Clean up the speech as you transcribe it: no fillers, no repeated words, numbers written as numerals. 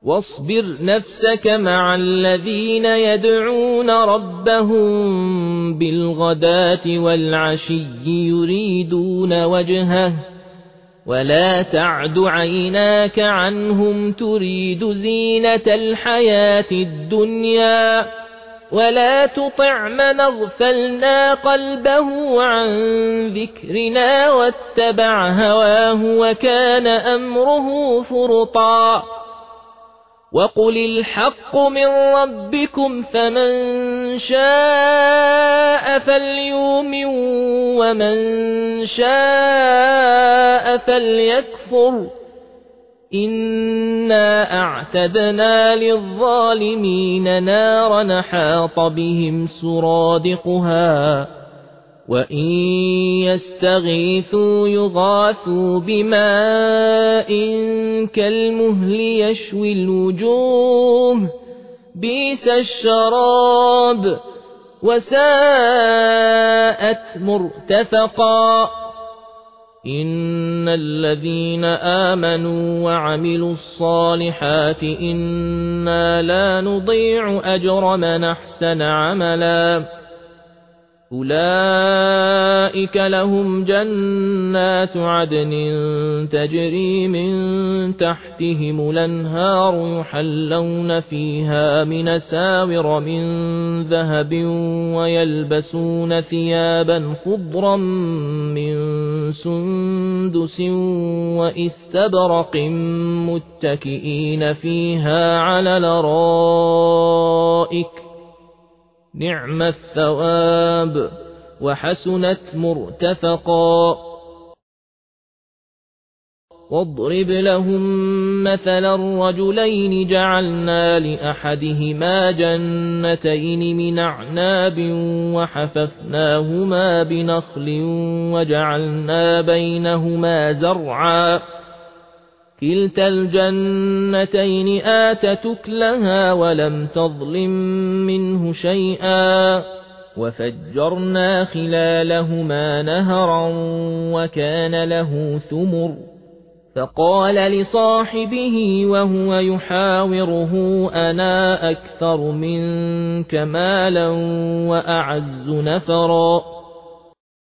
واصبر نفسك مع الذين يدعون ربهم بالغداة والعشي يريدون وجهه ولا تعد عيناك عنهم تريد زينة الحياة الدنيا ولا تطع من اغفلنا قلبه عن ذكرنا واتبع هواه وكان أمره فرطا وقل الحق من ربكم فمن شاء فليؤمن ومن شاء فليكفر إنا أعتدنا للظالمين نارا حاط بهم سرادقها وإن يستغيثوا يغاثوا بماء كالمهل يشوي الوجوه بئس الشراب وساءت مرتفقا إن الذين آمنوا وعملوا الصالحات إنا لا نضيع أجر من أحسن عملا أولئك لهم جنات عدن تجري من تحتهم الأنهار يحلون فيها من ساور من ذهب ويلبسون ثيابا خضرا من سندس وإستبرق متكئين فيها على الأرائك نعم الثواب وحسنت مرتفقا واضرب لهم مثلا الرجلين جعلنا لأحدهما جنتين من أعناب وحففناهما بنخل وجعلنا بينهما زرعا كلتا الجنتين آتت أكلها ولم تظلم منه شيئا وفجرنا خلالهما نهرا وكان له ثمر فقال لصاحبه وهو يحاوره أنا أكثر منك مالا وأعز نفرا